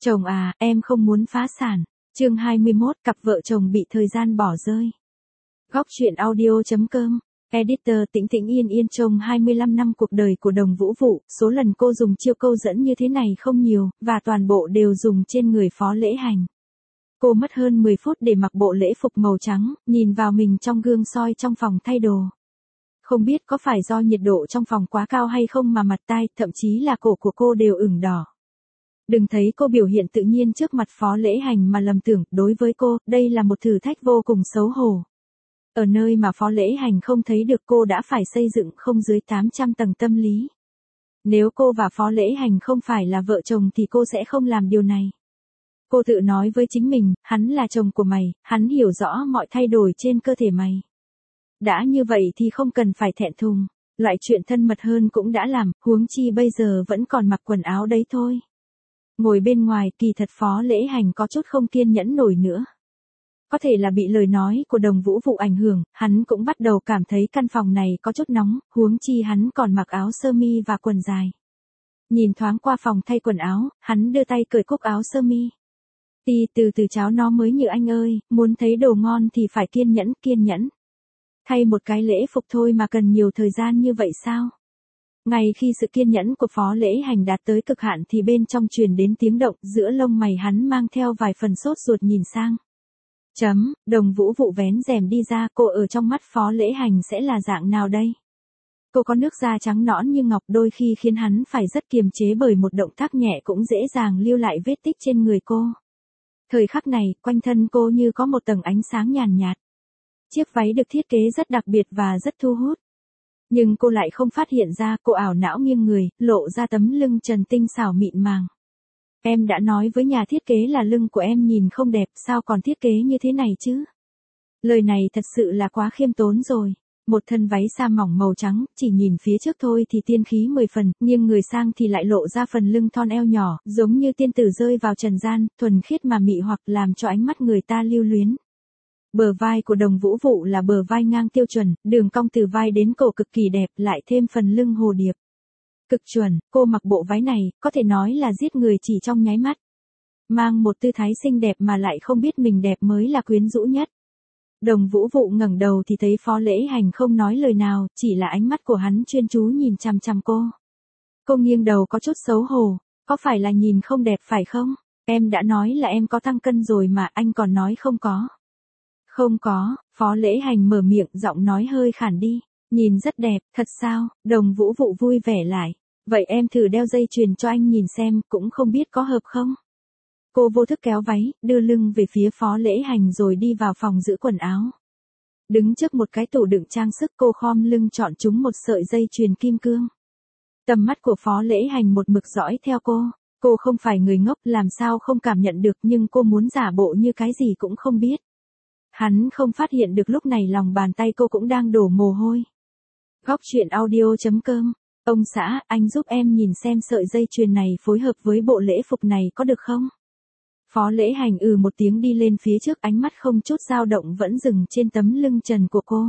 Chồng à, em không muốn phá sản. Chương 21, cặp vợ chồng bị thời gian bỏ rơi. Góc truyện audio.com. Editor Tĩnh Tĩnh Yên Yên trông 25 năm cuộc đời của Đồng Vũ Vụ, số lần cô dùng chiêu câu dẫn như thế này không nhiều, và toàn bộ đều dùng trên người Phó Lễ Hành. Cô mất hơn 10 phút để mặc bộ lễ phục màu trắng, nhìn vào mình trong gương soi trong phòng thay đồ. Không biết có phải do nhiệt độ trong phòng quá cao hay không mà mặt tai, thậm chí là cổ của cô đều ửng đỏ. Đừng thấy cô biểu hiện tự nhiên trước mặt Phó Lễ Hành mà lầm tưởng, đối với cô, đây là một thử thách vô cùng xấu hổ. Ở nơi mà Phó Lễ Hành không thấy được, cô đã phải xây dựng không dưới 800 tầng tâm lý. Nếu cô và Phó Lễ Hành không phải là vợ chồng thì cô sẽ không làm điều này. Cô tự nói với chính mình, hắn là chồng của mày, hắn hiểu rõ mọi thay đổi trên cơ thể mày. Đã như vậy thì không cần phải thẹn thùng, loại chuyện thân mật hơn cũng đã làm, huống chi bây giờ vẫn còn mặc quần áo đấy thôi. Ngồi bên ngoài, kỳ thật Phó Lễ Hành có chút không kiên nhẫn nổi nữa. Có thể là bị lời nói của Đồng Vũ Vụ ảnh hưởng, hắn cũng bắt đầu cảm thấy căn phòng này có chút nóng, huống chi hắn còn mặc áo sơ mi và quần dài. Nhìn thoáng qua phòng thay quần áo, hắn đưa tay cởi cúc áo sơ mi. Từ từ cháo nó mới như anh ơi, muốn thấy đồ ngon thì phải kiên nhẫn. Thay một cái lễ phục thôi mà cần nhiều thời gian như vậy sao? Ngay khi sự kiên nhẫn của Phó Lễ Hành đạt tới cực hạn thì bên trong truyền đến tiếng động, giữa lông mày hắn mang theo vài phần sốt ruột nhìn sang. Đồng Vũ Vụ vén rèm đi ra, cô ở trong mắt Phó Lễ Hành sẽ là dạng nào đây? Cô có nước da trắng nõn như ngọc, đôi khi khiến hắn phải rất kiềm chế bởi một động tác nhẹ cũng dễ dàng lưu lại vết tích trên người cô. Thời khắc này, quanh thân cô như có một tầng ánh sáng nhàn nhạt. Chiếc váy được thiết kế rất đặc biệt và rất thu hút. Nhưng cô lại không phát hiện ra, cô ảo não nghiêng người, lộ ra tấm lưng trần tinh xảo mịn màng. Em đã nói với nhà thiết kế là lưng của em nhìn không đẹp, sao còn thiết kế như thế này chứ? Lời này thật sự là quá khiêm tốn rồi. Một thân váy sa mỏng màu trắng, chỉ nhìn phía trước thôi thì tiên khí 10 phần, nhưng người sang thì lại lộ ra phần lưng thon eo nhỏ, giống như tiên tử rơi vào trần gian, thuần khiết mà mị hoặc làm cho ánh mắt người ta lưu luyến. Bờ vai của Đồng Vũ Vụ là bờ vai ngang tiêu chuẩn, đường cong từ vai đến cổ cực kỳ đẹp, lại thêm phần lưng hồ điệp. Cực chuẩn, cô mặc bộ váy này, có thể nói là giết người chỉ trong nháy mắt. Mang một tư thái xinh đẹp mà lại không biết mình đẹp mới là quyến rũ nhất. Đồng Vũ Vụ ngẩng đầu thì thấy Phó Lễ Hành không nói lời nào, chỉ là ánh mắt của hắn chuyên chú nhìn chằm chằm cô. Cô nghiêng đầu có chút xấu hổ, có phải là nhìn không đẹp phải không? Em đã nói là em có tăng cân rồi mà, anh còn nói không có. Không có, Phó Lễ Hành mở miệng, giọng nói hơi khản đi. Nhìn rất đẹp, thật sao? Đồng Vũ Vụ vui vẻ lại. Vậy em thử đeo dây chuyền cho anh nhìn xem, cũng không biết có hợp không? Cô vô thức kéo váy, đưa lưng về phía Phó Lễ Hành rồi đi vào phòng giữ quần áo. Đứng trước một cái tủ đựng trang sức, cô khom lưng chọn chúng một sợi dây chuyền kim cương. Tầm mắt của Phó Lễ Hành một mực dõi theo cô. Cô không phải người ngốc, làm sao không cảm nhận được, nhưng cô muốn giả bộ như cái gì cũng không biết. Hắn không phát hiện được lúc này lòng bàn tay cô cũng đang đổ mồ hôi. Góc truyện audio.com. Ông xã, anh giúp em nhìn xem sợi dây chuyền này phối hợp với bộ lễ phục này có được không? Phó Lễ Hành một tiếng đi lên phía trước, ánh mắt không chút dao động vẫn dừng trên tấm lưng trần của cô.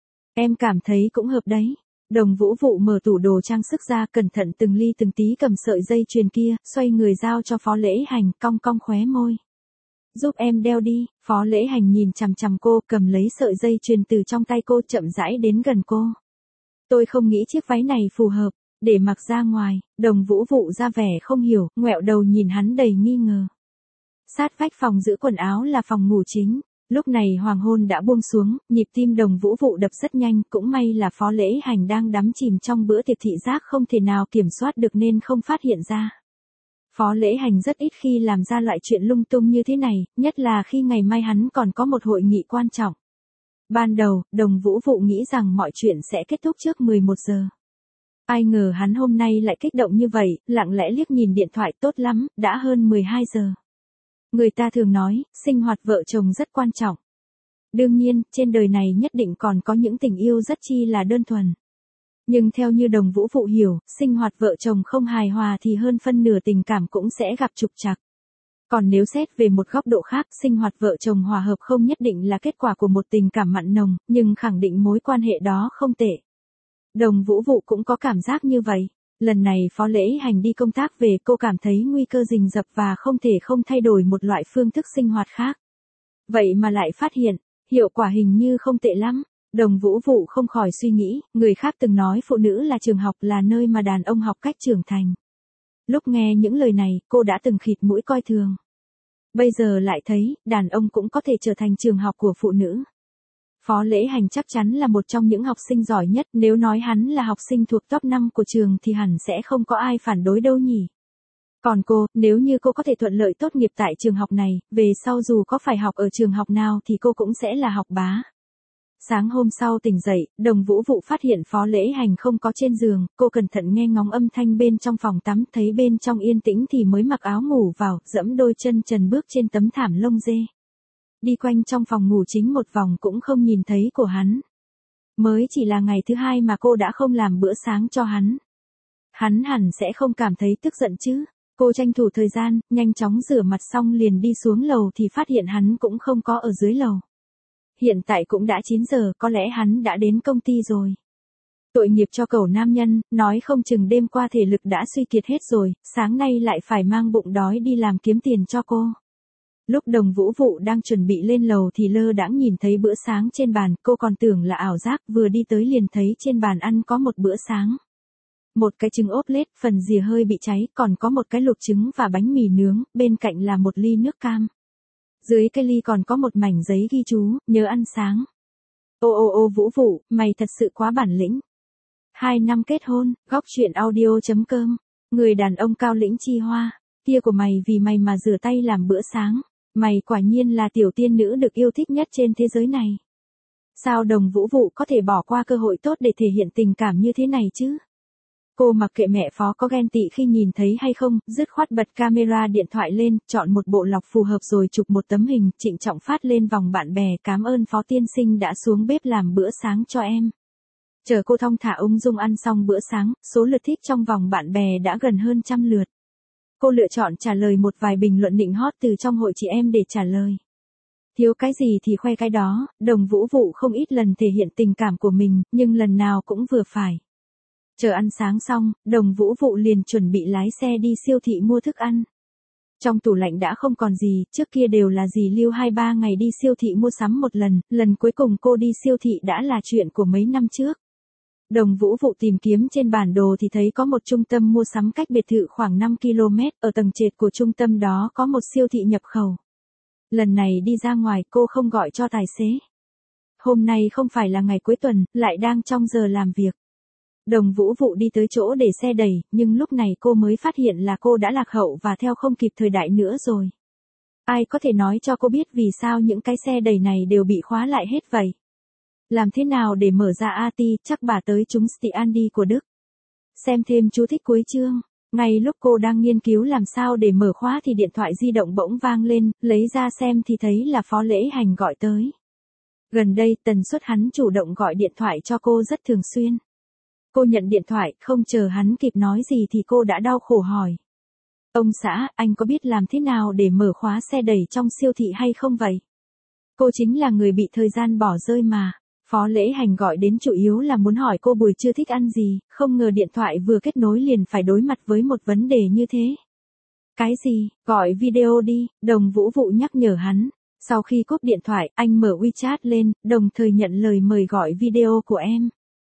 Em cảm thấy cũng hợp đấy. Đồng Vũ Vụ mở tủ đồ trang sức ra, cẩn thận từng ly từng tí cầm sợi dây chuyền kia, xoay người giao cho Phó Lễ Hành, cong cong khóe môi. Giúp em đeo đi. Phó Lễ Hành nhìn chằm chằm cô, cầm lấy sợi dây chuyền từ trong tay cô, chậm rãi đến gần cô. Tôi không nghĩ chiếc váy này phù hợp để mặc ra ngoài. Đồng Vũ Vụ ra vẻ không hiểu, ngoẹo đầu nhìn hắn đầy nghi ngờ. Sát vách phòng giữ quần áo là phòng ngủ chính. Lúc này hoàng hôn đã buông xuống, nhịp tim Đồng Vũ Vụ đập rất nhanh, cũng may là Phó Lễ Hành đang đắm chìm trong bữa tiệc thị giác không thể nào kiểm soát được nên không phát hiện ra. Phó Lễ Hành rất ít khi làm ra loại chuyện lung tung như thế này, nhất là khi ngày mai hắn còn có một hội nghị quan trọng. Ban đầu, Đồng Vũ Vụ nghĩ rằng mọi chuyện sẽ kết thúc trước 11 giờ. Ai ngờ hắn hôm nay lại kích động như vậy, lặng lẽ liếc nhìn điện thoại, tốt lắm, đã hơn 12 giờ. Người ta thường nói, sinh hoạt vợ chồng rất quan trọng. Đương nhiên, trên đời này nhất định còn có những tình yêu rất chi là đơn thuần. Nhưng theo như Đồng Vũ Vụ hiểu, sinh hoạt vợ chồng không hài hòa thì hơn phân nửa tình cảm cũng sẽ gặp trục trặc. Còn nếu xét về một góc độ khác, sinh hoạt vợ chồng hòa hợp không nhất định là kết quả của một tình cảm mặn nồng, nhưng khẳng định mối quan hệ đó không tệ. Đồng Vũ Vụ cũng có cảm giác như vậy. Lần này Phó Lễ Hành đi công tác về, cô cảm thấy nguy cơ rình rập và không thể không thay đổi một loại phương thức sinh hoạt khác. Vậy mà lại phát hiện, hiệu quả hình như không tệ lắm. Đồng Vũ Vụ không khỏi suy nghĩ, người khác từng nói phụ nữ là trường học, là nơi mà đàn ông học cách trưởng thành. Lúc nghe những lời này, cô đã từng khịt mũi coi thường. Bây giờ lại thấy, đàn ông cũng có thể trở thành trường học của phụ nữ. Phó Lễ Hành chắc chắn là một trong những học sinh giỏi nhất, nếu nói hắn là học sinh thuộc top 5 của trường thì hẳn sẽ không có ai phản đối đâu nhỉ. Còn cô, nếu như cô có thể thuận lợi tốt nghiệp tại trường học này, về sau dù có phải học ở trường học nào thì cô cũng sẽ là học bá. Sáng hôm sau tỉnh dậy, Đồng Vũ Vụ phát hiện Phó Lễ Hành không có trên giường, cô cẩn thận nghe ngóng âm thanh bên trong phòng tắm, thấy bên trong yên tĩnh thì mới mặc áo ngủ vào, dẫm đôi chân trần bước trên tấm thảm lông dê. Đi quanh trong phòng ngủ chính một vòng cũng không nhìn thấy của hắn. Mới chỉ là ngày thứ 2 mà cô đã không làm bữa sáng cho hắn. Hắn hẳn sẽ không cảm thấy tức giận chứ. Cô tranh thủ thời gian, nhanh chóng rửa mặt xong liền đi xuống lầu thì phát hiện hắn cũng không có ở dưới lầu. Hiện tại cũng đã 9 giờ, có lẽ hắn đã đến công ty rồi. Tội nghiệp cho cẩu nam nhân, nói không chừng đêm qua thể lực đã suy kiệt hết rồi, sáng nay lại phải mang bụng đói đi làm kiếm tiền cho cô. Lúc Đồng Vũ Vụ đang chuẩn bị lên lầu thì lơ đãng nhìn thấy bữa sáng trên bàn, cô còn tưởng là ảo giác, vừa đi tới liền thấy trên bàn ăn có một bữa sáng. Một cái trứng ốp lết, phần rìa hơi bị cháy, còn có một cái luộc trứng và bánh mì nướng, bên cạnh là một ly nước cam. Dưới cái ly còn có một mảnh giấy ghi chú, nhớ ăn sáng. Ô Vũ Vụ, mày thật sự quá bản lĩnh. 2 năm kết hôn, góc chuyện audio.com. Người đàn ông cao lĩnh chi hoa, kia của mày vì mày mà rửa tay làm bữa sáng. Mày quả nhiên là tiểu tiên nữ được yêu thích nhất trên thế giới này. Sao Đồng Vũ Vụ có thể bỏ qua cơ hội tốt để thể hiện tình cảm như thế này chứ? Cô mặc kệ mẹ Phó có ghen tị khi nhìn thấy hay không, dứt khoát bật camera điện thoại lên, chọn một bộ lọc phù hợp rồi chụp một tấm hình, trịnh trọng phát lên vòng bạn bè, cảm ơn Phó tiên sinh đã xuống bếp làm bữa sáng cho em. Chờ cô thong thả ung dung ăn xong bữa sáng, số lượt thích trong vòng bạn bè đã gần hơn 100 lượt. Cô lựa chọn trả lời một vài bình luận nịnh hót từ trong hội chị em để trả lời. Thiếu cái gì thì khoe cái đó, Đồng Vũ Vụ không ít lần thể hiện tình cảm của mình, nhưng lần nào cũng vừa phải. Chờ ăn sáng xong, Đồng Vũ Vụ liền chuẩn bị lái xe đi siêu thị mua thức ăn. Trong tủ lạnh đã không còn gì, trước kia đều là dì Lưu 2-3 ngày đi siêu thị mua sắm một lần cuối cùng cô đi siêu thị đã là chuyện của mấy năm trước. Đồng Vũ Vụ tìm kiếm trên bản đồ thì thấy có một trung tâm mua sắm cách biệt thự khoảng 5 km, ở tầng trệt của trung tâm đó có một siêu thị nhập khẩu. Lần này đi ra ngoài cô không gọi cho tài xế. Hôm nay không phải là ngày cuối tuần, lại đang trong giờ làm việc. Đồng Vũ Vụ đi tới chỗ để xe đẩy, nhưng lúc này cô mới phát hiện là cô đã lạc hậu và theo không kịp thời đại nữa rồi. Ai có thể nói cho cô biết vì sao những cái xe đẩy này đều bị khóa lại hết vậy? Làm thế nào để mở ra ATI, chắc bà tới chúng Stiandi của Đức. Xem thêm chú thích cuối chương. Ngay lúc cô đang nghiên cứu làm sao để mở khóa thì điện thoại di động bỗng vang lên, lấy ra xem thì thấy là Phó Lễ Hành gọi tới. Gần đây tần suất hắn chủ động gọi điện thoại cho cô rất thường xuyên. Cô nhận điện thoại, không chờ hắn kịp nói gì thì cô đã đau khổ hỏi. Ông xã, anh có biết làm thế nào để mở khóa xe đẩy trong siêu thị hay không vậy? Cô chính là người bị thời gian bỏ rơi mà. Phó Lễ Hành gọi đến chủ yếu là muốn hỏi cô buổi trưa thích ăn gì, không ngờ điện thoại vừa kết nối liền phải đối mặt với một vấn đề như thế. Cái gì, gọi video đi, Đồng Vũ Vụ nhắc nhở hắn. Sau khi cúp điện thoại, anh mở WeChat lên, đồng thời nhận lời mời gọi video của em.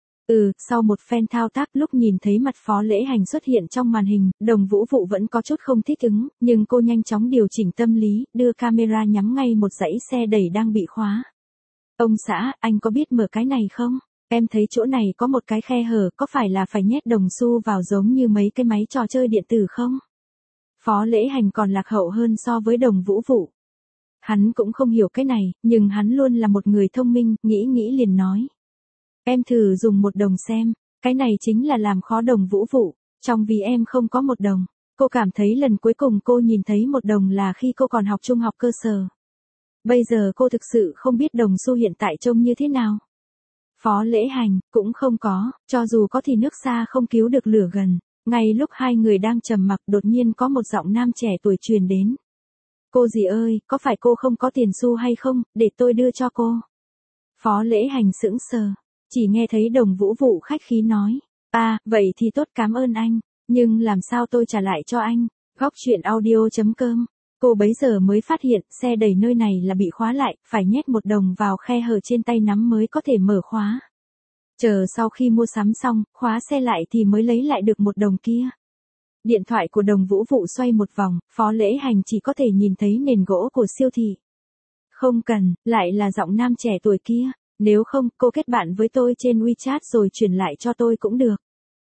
Sau một phen thao tác lúc nhìn thấy mặt Phó Lễ Hành xuất hiện trong màn hình, Đồng Vũ Vụ vẫn có chút không thích ứng, nhưng cô nhanh chóng điều chỉnh tâm lý, đưa camera nhắm ngay một dãy xe đẩy đang bị khóa. Ông xã, anh có biết mở cái này không? Em thấy chỗ này có một cái khe hở, có phải là phải nhét đồng xu vào giống như mấy cái máy trò chơi điện tử không? Phó Lễ Hành còn lạc hậu hơn so với Đồng Vũ Vụ. Hắn cũng không hiểu cái này, nhưng hắn luôn là một người thông minh, nghĩ liền nói. Em thử dùng 1 đồng xem, cái này chính là làm khó Đồng Vũ Vụ, trong vì em không có 1 đồng. Cô cảm thấy lần cuối cùng cô nhìn thấy 1 đồng là khi cô còn học trung học cơ sở. Bây giờ cô thực sự không biết đồng xu hiện tại trông như thế nào. Phó Lễ Hành, cũng không có, cho dù có thì nước xa không cứu được lửa gần. Ngay lúc hai người đang trầm mặc đột nhiên có một giọng nam trẻ tuổi truyền đến. Cô dì ơi, có phải cô không có tiền xu hay không, để tôi đưa cho cô. Phó Lễ Hành sững sờ, chỉ nghe thấy Đồng Vũ Vụ khách khí nói. Vậy thì tốt, cảm ơn anh. Nhưng làm sao tôi trả lại cho anh? Góc chuyện audio.com. Cô bấy giờ mới phát hiện xe đẩy nơi này là bị khóa lại, phải nhét 1 đồng vào khe hở trên tay nắm mới có thể mở khóa. Chờ sau khi mua sắm xong, khóa xe lại thì mới lấy lại được 1 đồng kia. Điện thoại của Đồng Vũ Vụ xoay một vòng, Phó Lễ Hành chỉ có thể nhìn thấy nền gỗ của siêu thị. Không cần, lại là giọng nam trẻ tuổi kia. Nếu không, cô kết bạn với tôi trên WeChat rồi chuyển lại cho tôi cũng được.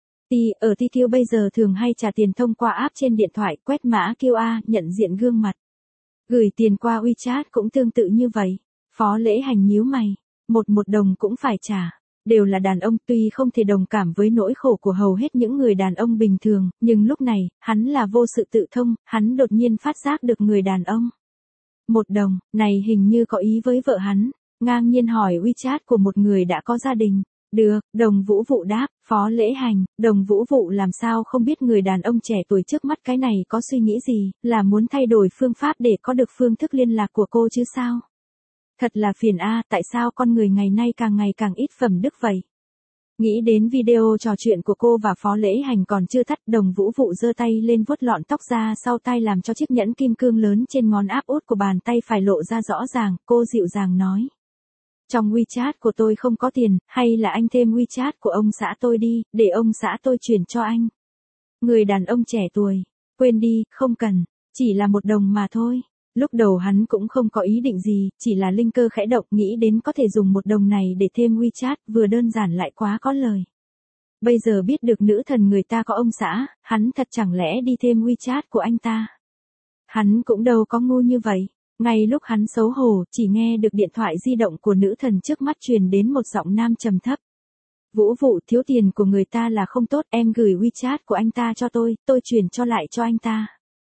Ở TQ bây giờ thường hay trả tiền thông qua app trên điện thoại, quét mã QR, nhận diện gương mặt. Gửi tiền qua WeChat cũng tương tự như vậy. Phó Lễ Hành nhíu mày. 1 đồng cũng phải trả. Đều là đàn ông, tuy không thể đồng cảm với nỗi khổ của hầu hết những người đàn ông bình thường, nhưng lúc này, hắn là vô sự tự thông, hắn đột nhiên phát giác được người đàn ông. 1 đồng, này hình như có ý với vợ hắn, ngang nhiên hỏi WeChat của một người đã có gia đình. Được, Đồng Vũ Vụ đáp, Phó Lễ Hành, Đồng Vũ Vụ làm sao không biết người đàn ông trẻ tuổi trước mắt cái này có suy nghĩ gì, là muốn thay đổi phương pháp để có được phương thức liên lạc của cô chứ sao? Thật là phiền tại sao con người ngày nay càng ít phẩm đức vậy? Nghĩ đến video trò chuyện của cô và Phó Lễ Hành còn chưa tắt, Đồng Vũ Vụ giơ tay lên vuốt lọn tóc ra sau tai làm cho chiếc nhẫn kim cương lớn trên ngón áp út của bàn tay phải lộ ra rõ ràng, cô dịu dàng nói. Trong WeChat của tôi không có tiền, hay là anh thêm WeChat của ông xã tôi đi, để ông xã tôi chuyển cho anh. Người đàn ông trẻ tuổi, quên đi, không cần, chỉ là 1 đồng mà thôi. Lúc đầu hắn cũng không có ý định gì, chỉ là linh cơ khẽ động nghĩ đến có thể dùng 1 đồng này để thêm WeChat, vừa đơn giản lại quá có lời. Bây giờ biết được nữ thần người ta có ông xã, hắn thật chẳng lẽ đi thêm WeChat của anh ta. Hắn cũng đâu có ngu như vậy. Ngay lúc hắn xấu hổ, chỉ nghe được điện thoại di động của nữ thần trước mắt truyền đến một giọng nam trầm thấp. Vũ Vụ, thiếu tiền của người ta là không tốt, em gửi WeChat của anh ta cho tôi chuyển cho lại cho anh ta.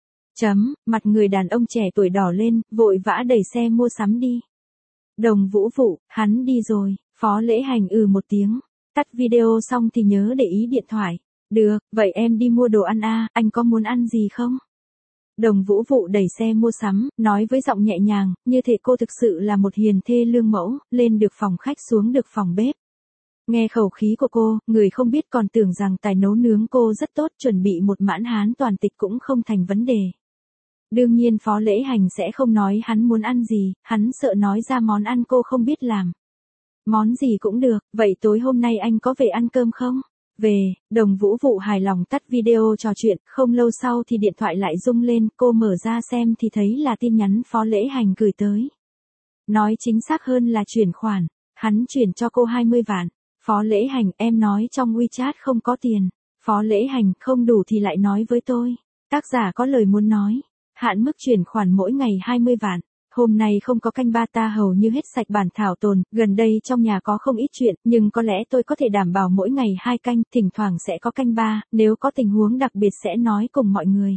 Mặt người đàn ông trẻ tuổi đỏ lên, vội vã đẩy xe mua sắm đi. Đồng Vũ Vụ, hắn đi rồi, Phó Lễ Hành một tiếng. Tắt video xong thì nhớ để ý điện thoại. Được, vậy em đi mua đồ ăn anh có muốn ăn gì không? Đồng Vũ Vụ đẩy xe mua sắm, nói với giọng nhẹ nhàng, như thể cô thực sự là một hiền thê lương mẫu, lên được phòng khách xuống được phòng bếp. Nghe khẩu khí của cô, người không biết còn tưởng rằng tài nấu nướng cô rất tốt, chuẩn bị một mãn hán toàn tịch cũng không thành vấn đề. Đương nhiên Phó Lễ Hành sẽ không nói hắn muốn ăn gì, hắn sợ nói ra món ăn cô không biết làm. Món gì cũng được, vậy tối hôm nay anh có về ăn cơm không? Về, Đồng Vũ Vụ hài lòng tắt video trò chuyện, không lâu sau thì điện thoại lại rung lên, cô mở ra xem thì thấy là tin nhắn Phó Lễ Hành gửi tới. Nói chính xác hơn là chuyển khoản, hắn chuyển cho cô 20 vạn. Phó Lễ Hành, em nói trong WeChat không có tiền. Phó Lễ Hành, không đủ thì lại nói với tôi. Tác giả có lời muốn nói. Hạn mức chuyển khoản mỗi ngày 20 vạn. Hôm nay không có canh ba ta hầu như hết sạch bản thảo tồn, gần đây trong nhà có không ít chuyện, nhưng có lẽ tôi có thể đảm bảo mỗi ngày 2 canh, thỉnh thoảng sẽ có canh 3, nếu có tình huống đặc biệt sẽ nói cùng mọi người.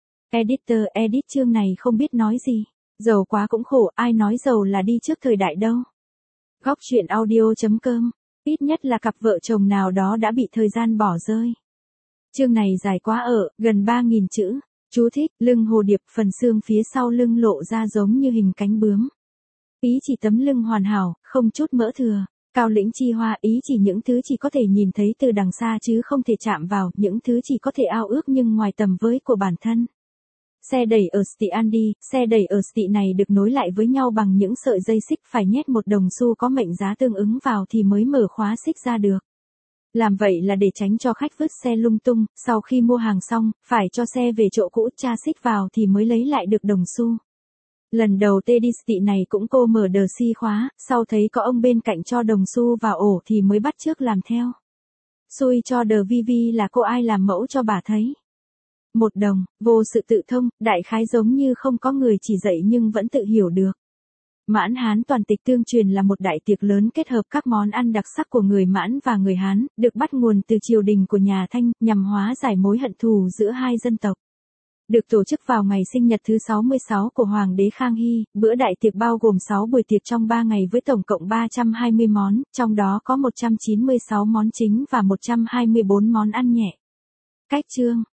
Editor edit chương này không biết nói gì. Giàu quá cũng khổ, ai nói giàu là đi trước thời đại đâu. Góc chuyện audio.com. Ít nhất là cặp vợ chồng nào đó đã bị thời gian bỏ rơi. Chương này dài quá gần 3.000 chữ. Chú thích, lưng hồ điệp, phần xương phía sau lưng lộ ra giống như hình cánh bướm. Ý chỉ tấm lưng hoàn hảo, không chút mỡ thừa. Cao lĩnh chi hoa, ý chỉ những thứ chỉ có thể nhìn thấy từ đằng xa chứ không thể chạm vào, những thứ chỉ có thể ao ước nhưng ngoài tầm với của bản thân. Xe đẩy ở Sti Andy, xe đẩy ở Sti này được nối lại với nhau bằng những sợi dây xích, phải nhét 1 đồng xu có mệnh giá tương ứng vào thì mới mở khóa xích ra được. Làm vậy là để tránh cho khách vứt xe lung tung, sau khi mua hàng xong, phải cho xe về chỗ cũ tra xích vào thì mới lấy lại được đồng xu. Lần đầu tê đi Sti này cũng cô mở đờ si khóa, sau thấy có ông bên cạnh cho đồng xu vào ổ thì mới bắt chước làm theo. Xui cho đờ vi vi là cô ai làm mẫu cho bà thấy. 1 đồng, vô sự tự thông, đại khái giống như không có người chỉ dạy nhưng vẫn tự hiểu được. Mãn Hán toàn tịch tương truyền là một đại tiệc lớn kết hợp các món ăn đặc sắc của người Mãn và người Hán, được bắt nguồn từ triều đình của nhà Thanh, nhằm hóa giải mối hận thù giữa hai dân tộc. Được tổ chức vào ngày sinh nhật thứ 66 của Hoàng đế Khang Hy, bữa đại tiệc bao gồm 6 buổi tiệc trong 3 ngày với tổng cộng 320 món, trong đó có 196 món chính và 124 món ăn nhẹ. Cách chương